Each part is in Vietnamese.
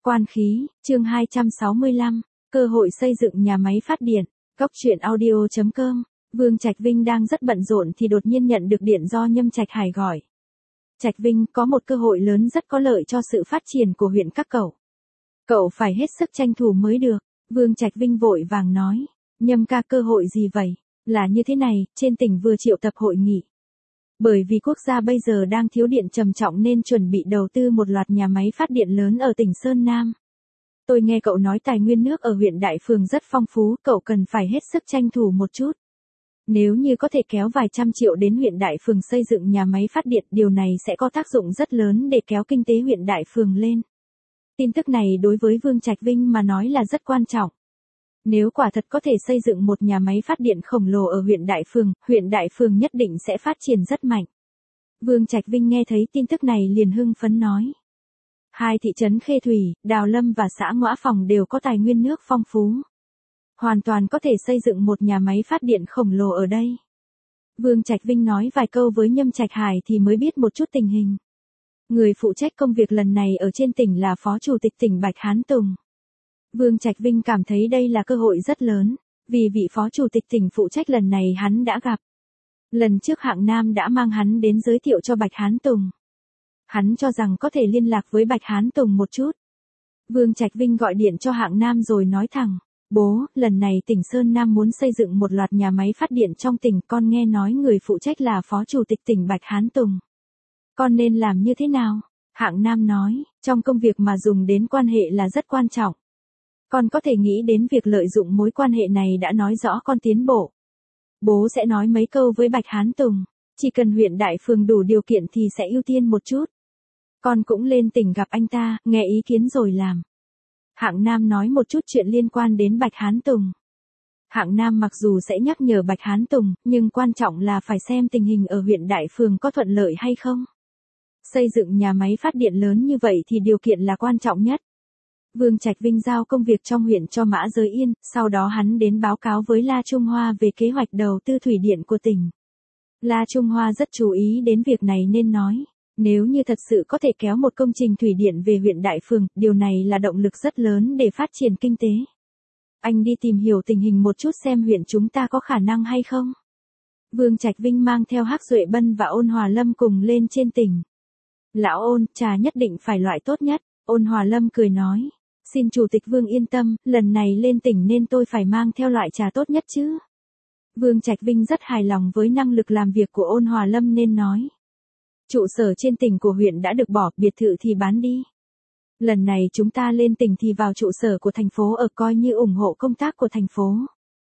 Quan khí, chương 265, cơ hội xây dựng nhà máy phát điện. Góc truyện audio.com. Vương Trạch Vinh đang rất bận rộn thì đột nhiên nhận được điện do Nhâm Trạch Hải gọi. Trạch Vinh, có một cơ hội lớn rất có lợi cho sự phát triển của huyện các cậu. Cậu phải hết sức tranh thủ mới được. Vương Trạch Vinh vội vàng nói. Nhâm ca, cơ hội gì vậy? Là như thế này, trên tỉnh vừa triệu tập hội nghị. Bởi vì quốc gia bây giờ đang thiếu điện trầm trọng nên chuẩn bị đầu tư một loạt nhà máy phát điện lớn ở tỉnh Sơn Nam. Tôi nghe cậu nói tài nguyên nước ở huyện Đại Phường rất phong phú, cậu cần phải hết sức tranh thủ một chút. Nếu như có thể kéo vài trăm triệu đến huyện Đại Phường xây dựng nhà máy phát điện, điều này sẽ có tác dụng rất lớn để kéo kinh tế huyện Đại Phường lên. Tin tức này đối với Vương Trạch Vinh mà nói là rất quan trọng. Nếu quả thật có thể xây dựng một nhà máy phát điện khổng lồ ở huyện Đại Phường nhất định sẽ phát triển rất mạnh. Vương Trạch Vinh nghe thấy tin tức này liền hưng phấn nói. Hai thị trấn Khê Thủy, Đào Lâm và xã Ngõa Phòng đều có tài nguyên nước phong phú. Hoàn toàn có thể xây dựng một nhà máy phát điện khổng lồ ở đây. Vương Trạch Vinh nói vài câu với Nhâm Trạch Hải thì mới biết một chút tình hình. Người phụ trách công việc lần này ở trên tỉnh là Phó Chủ tịch tỉnh Bạch Hán Tùng. Vương Trạch Vinh cảm thấy đây là cơ hội rất lớn, vì vị Phó Chủ tịch tỉnh phụ trách lần này hắn đã gặp. Lần trước Hạng Nam đã mang hắn đến giới thiệu cho Bạch Hán Tùng. Hắn cho rằng có thể liên lạc với Bạch Hán Tùng một chút. Vương Trạch Vinh gọi điện cho Hạng Nam rồi nói thẳng. Bố, lần này tỉnh Sơn Nam muốn xây dựng một loạt nhà máy phát điện trong tỉnh, con nghe nói người phụ trách là Phó Chủ tịch tỉnh Bạch Hán Tùng. Con nên làm như thế nào? Hạng Nam nói, trong công việc mà dùng đến quan hệ là rất quan trọng. Con có thể nghĩ đến việc lợi dụng mối quan hệ này đã nói rõ con tiến bộ. Bố sẽ nói mấy câu với Bạch Hán Tùng, chỉ cần huyện Đại Phường đủ điều kiện thì sẽ ưu tiên một chút. Con cũng lên tỉnh gặp anh ta, nghe ý kiến rồi làm. Hạng Nam nói một chút chuyện liên quan đến Bạch Hán Tùng. Hạng Nam mặc dù sẽ nhắc nhở Bạch Hán Tùng, nhưng quan trọng là phải xem tình hình ở huyện Đại Phường có thuận lợi hay không. Xây dựng nhà máy phát điện lớn như vậy thì điều kiện là quan trọng nhất. Vương Trạch Vinh giao công việc trong huyện cho Mã Giới Yên, sau đó hắn đến báo cáo với La Trung Hoa về kế hoạch đầu tư thủy điện của tỉnh. La Trung Hoa rất chú ý đến việc này nên nói, nếu như thật sự có thể kéo một công trình thủy điện về huyện Đại Phường, điều này là động lực rất lớn để phát triển kinh tế. Anh đi tìm hiểu tình hình một chút xem huyện chúng ta có khả năng hay không. Vương Trạch Vinh mang theo Hắc Duệ Bân và Ôn Hòa Lâm cùng lên trên tỉnh. Lão Ôn, trà nhất định phải loại tốt nhất. Ôn Hòa Lâm cười nói. Xin Chủ tịch Vương yên tâm, lần này lên tỉnh nên tôi phải mang theo loại trà tốt nhất chứ. Vương Trạch Vinh rất hài lòng với năng lực làm việc của Ôn Hòa Lâm nên nói. Trụ sở trên tỉnh của huyện đã được bỏ, biệt thự thì bán đi. Lần này chúng ta lên tỉnh thì vào trụ sở của thành phố ở coi như ủng hộ công tác của thành phố.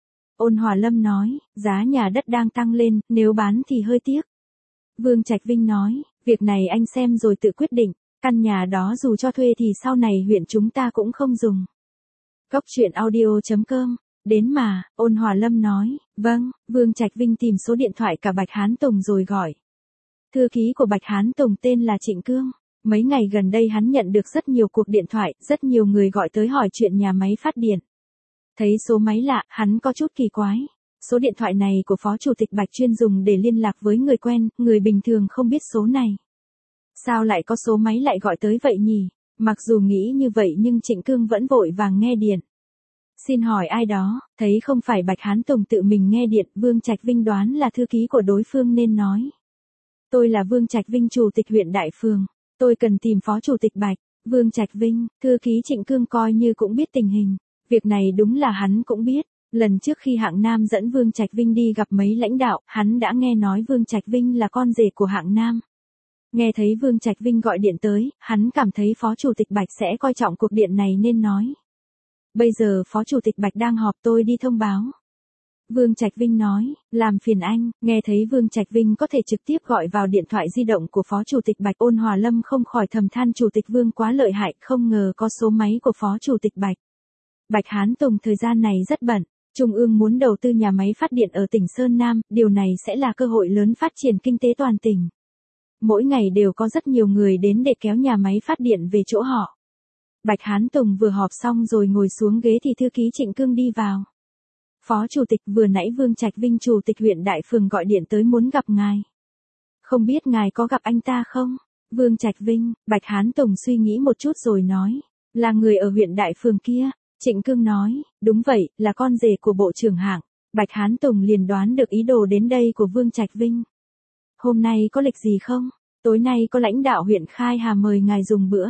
Ôn Hòa Lâm nói, giá nhà đất đang tăng lên, nếu bán thì hơi tiếc. Vương Trạch Vinh nói, việc này anh xem rồi tự quyết định. Căn nhà đó dù cho thuê thì sau này huyện chúng ta cũng không dùng. Góc truyện audio.com. Đến mà, Ôn Hòa Lâm nói, vâng. Vương Trạch Vinh tìm số điện thoại cả Bạch Hán Tùng rồi gọi. Thư ký của Bạch Hán Tùng tên là Trịnh Cương. Mấy ngày gần đây hắn nhận được rất nhiều cuộc điện thoại, rất nhiều người gọi tới hỏi chuyện nhà máy phát điện. Thấy số máy lạ, hắn có chút kỳ quái. Số điện thoại này của Phó Chủ tịch Bạch chuyên dùng để liên lạc với người quen, người bình thường không biết số này. Sao lại có số máy lại gọi tới vậy nhỉ? Mặc dù nghĩ như vậy nhưng Trịnh Cương vẫn vội vàng nghe điện. Xin hỏi ai đó, thấy không phải Bạch Hán Tùng tự mình nghe điện, Vương Trạch Vinh đoán là thư ký của đối phương nên nói. Tôi là Vương Trạch Vinh, Chủ tịch huyện Đại Phường. Tôi cần tìm Phó Chủ tịch Bạch. Vương Trạch Vinh, thư ký Trịnh Cương coi như cũng biết tình hình. Việc này đúng là hắn cũng biết. Lần trước khi Hạng Nam dẫn Vương Trạch Vinh đi gặp mấy lãnh đạo, hắn đã nghe nói Vương Trạch Vinh là con rể của Hạng Nam. Nghe thấy Vương Trạch Vinh gọi điện tới, hắn cảm thấy Phó Chủ tịch Bạch sẽ coi trọng cuộc điện này nên nói. Bây giờ Phó Chủ tịch Bạch đang họp, tôi đi thông báo. Vương Trạch Vinh nói, làm phiền anh. Nghe thấy Vương Trạch Vinh có thể trực tiếp gọi vào điện thoại di động của Phó Chủ tịch Bạch, Ôn Hòa Lâm không khỏi thầm than Chủ tịch Vương quá lợi hại, không ngờ có số máy của Phó Chủ tịch Bạch. Bạch Hán Tùng thời gian này rất bận. Trung ương muốn đầu tư nhà máy phát điện ở tỉnh Sơn Nam, điều này sẽ là cơ hội lớn phát triển kinh tế toàn tỉnh. Mỗi ngày đều có rất nhiều người đến để kéo nhà máy phát điện về chỗ họ. Bạch Hán Tùng vừa họp xong rồi ngồi xuống ghế thì thư ký Trịnh Cương đi vào. Phó Chủ tịch, vừa nãy Vương Trạch Vinh Chủ tịch huyện Đại Phường gọi điện tới muốn gặp ngài. Không biết ngài có gặp anh ta không? Vương Trạch Vinh, Bạch Hán Tùng suy nghĩ một chút rồi nói. Là người ở huyện Đại Phường kia. Trịnh Cương nói, đúng vậy, là con rể của Bộ trưởng Hạng. Bạch Hán Tùng liền đoán được ý đồ đến đây của Vương Trạch Vinh. Hôm nay có lịch gì không? Tối nay có lãnh đạo huyện Khai Hà mời ngài dùng bữa.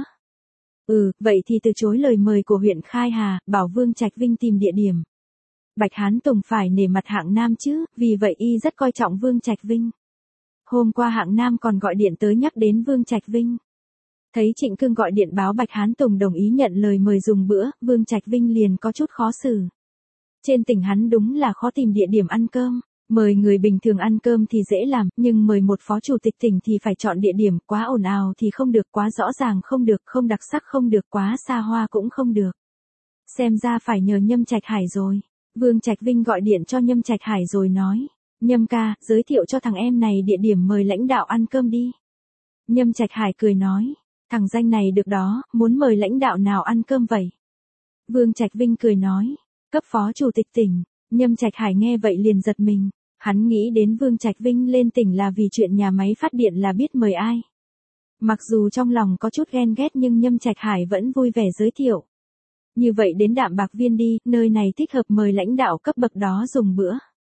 Vậy thì từ chối lời mời của huyện Khai Hà, bảo Vương Trạch Vinh tìm địa điểm. Bạch Hán Tùng phải nể mặt Hạng Nam chứ, vì vậy y rất coi trọng Vương Trạch Vinh. Hôm qua Hạng Nam còn gọi điện tới nhắc đến Vương Trạch Vinh. Thấy Trịnh Cương gọi điện báo Bạch Hán Tùng đồng ý nhận lời mời dùng bữa, Vương Trạch Vinh liền có chút khó xử. Trên tỉnh hắn đúng là khó tìm địa điểm ăn cơm. Mời người bình thường ăn cơm thì dễ làm, nhưng mời một phó chủ tịch tỉnh thì phải chọn địa điểm, quá ồn ào thì không được, quá rõ ràng không được, không đặc sắc không được, quá xa hoa cũng không được. Xem ra phải nhờ Nhâm Trạch Hải rồi. Vương Trạch Vinh gọi điện cho Nhâm Trạch Hải rồi nói, Nhâm ca, giới thiệu cho thằng em này địa điểm mời lãnh đạo ăn cơm đi. Nhâm Trạch Hải cười nói, thằng danh này được đó, muốn mời lãnh đạo nào ăn cơm vậy? Vương Trạch Vinh cười nói, cấp phó chủ tịch tỉnh. Nhâm Trạch Hải nghe vậy liền giật mình, hắn nghĩ đến Vương Trạch Vinh lên tỉnh là vì chuyện nhà máy phát điện là biết mời ai. Mặc dù trong lòng có chút ghen ghét nhưng Nhâm Trạch Hải vẫn vui vẻ giới thiệu. Như vậy đến Đạm Bạc Viên đi, nơi này thích hợp mời lãnh đạo cấp bậc đó dùng bữa.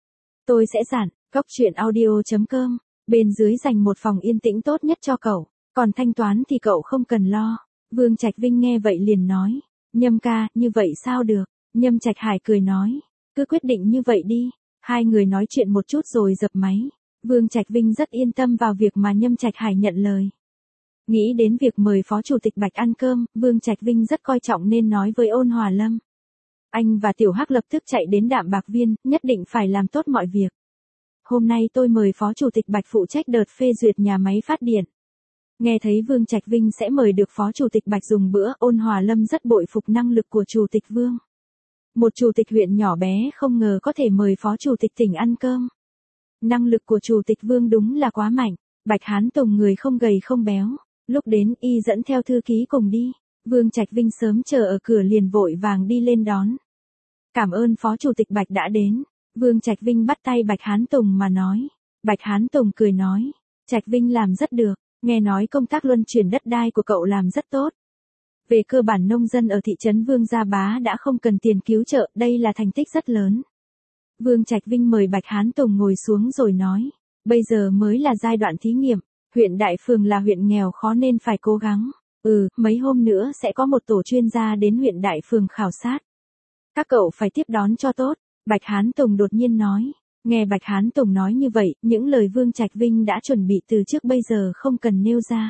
Tôi sẽ dặn, coctruyện.audio.com, bên dưới dành một phòng yên tĩnh tốt nhất cho cậu, còn thanh toán thì cậu không cần lo. Vương Trạch Vinh nghe vậy liền nói, Nhâm ca, như vậy sao được? Nhâm Trạch Hải cười nói, cứ quyết định như vậy đi. Hai người nói chuyện một chút rồi dập máy. Vương Trạch Vinh rất yên tâm vào việc mà Nhâm Trạch Hải nhận lời. Nghĩ đến việc mời Phó Chủ tịch Bạch ăn cơm, Vương Trạch Vinh rất coi trọng nên nói với Ôn Hòa Lâm. Anh và Tiểu Hắc lập tức chạy đến Đạm Bạc Viên, nhất định phải làm tốt mọi việc. Hôm nay tôi mời Phó Chủ tịch Bạch phụ trách đợt phê duyệt nhà máy phát điện. Nghe thấy Vương Trạch Vinh sẽ mời được Phó Chủ tịch Bạch dùng bữa, Ôn Hòa Lâm rất bội phục năng lực của Chủ tịch Vương. Một chủ tịch huyện nhỏ bé không ngờ có thể mời phó chủ tịch tỉnh ăn cơm. Năng lực của chủ tịch Vương đúng là quá mạnh. Bạch Hán Tùng người không gầy không béo. Lúc đến y dẫn theo thư ký cùng đi. Vương Trạch Vinh sớm chờ ở cửa liền vội vàng đi lên đón. Cảm ơn phó chủ tịch Bạch đã đến. Vương Trạch Vinh bắt tay Bạch Hán Tùng mà nói. Bạch Hán Tùng cười nói. Trạch Vinh làm rất được. Nghe nói công tác luân chuyển đất đai của cậu làm rất tốt. Về cơ bản nông dân ở thị trấn Vương Gia Bá đã không cần tiền cứu trợ, đây là thành tích rất lớn. Vương Trạch Vinh mời Bạch Hán Tùng ngồi xuống rồi nói, bây giờ mới là giai đoạn thí nghiệm, huyện Đại Phường là huyện nghèo khó nên phải cố gắng. Mấy hôm nữa sẽ có một tổ chuyên gia đến huyện Đại Phường khảo sát. Các cậu phải tiếp đón cho tốt, Bạch Hán Tùng đột nhiên nói. Nghe Bạch Hán Tùng nói như vậy, những lời Vương Trạch Vinh đã chuẩn bị từ trước bây giờ không cần nêu ra.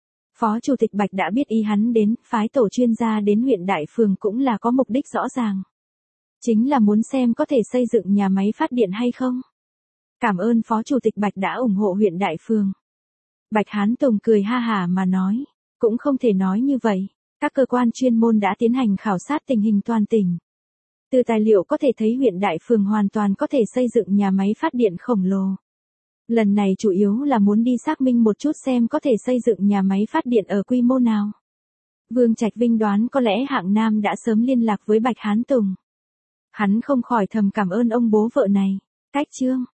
Phó Chủ tịch Bạch đã biết ý hắn đến, phái tổ chuyên gia đến huyện Đại Phường cũng là có mục đích rõ ràng. Chính là muốn xem có thể xây dựng nhà máy phát điện hay không. Cảm ơn Phó Chủ tịch Bạch đã ủng hộ huyện Đại Phường. Bạch Hán Tùng cười ha hả mà nói, cũng không thể nói như vậy. Các cơ quan chuyên môn đã tiến hành khảo sát tình hình toàn tỉnh. Từ tài liệu có thể thấy huyện Đại Phường hoàn toàn có thể xây dựng nhà máy phát điện khổng lồ. Lần này chủ yếu là muốn đi xác minh một chút xem có thể xây dựng nhà máy phát điện ở quy mô nào. Vương Trạch Vinh đoán có lẽ Hạng Nam đã sớm liên lạc với Bạch Hán Tùng. Hắn không khỏi thầm cảm ơn ông bố vợ này. Cách chương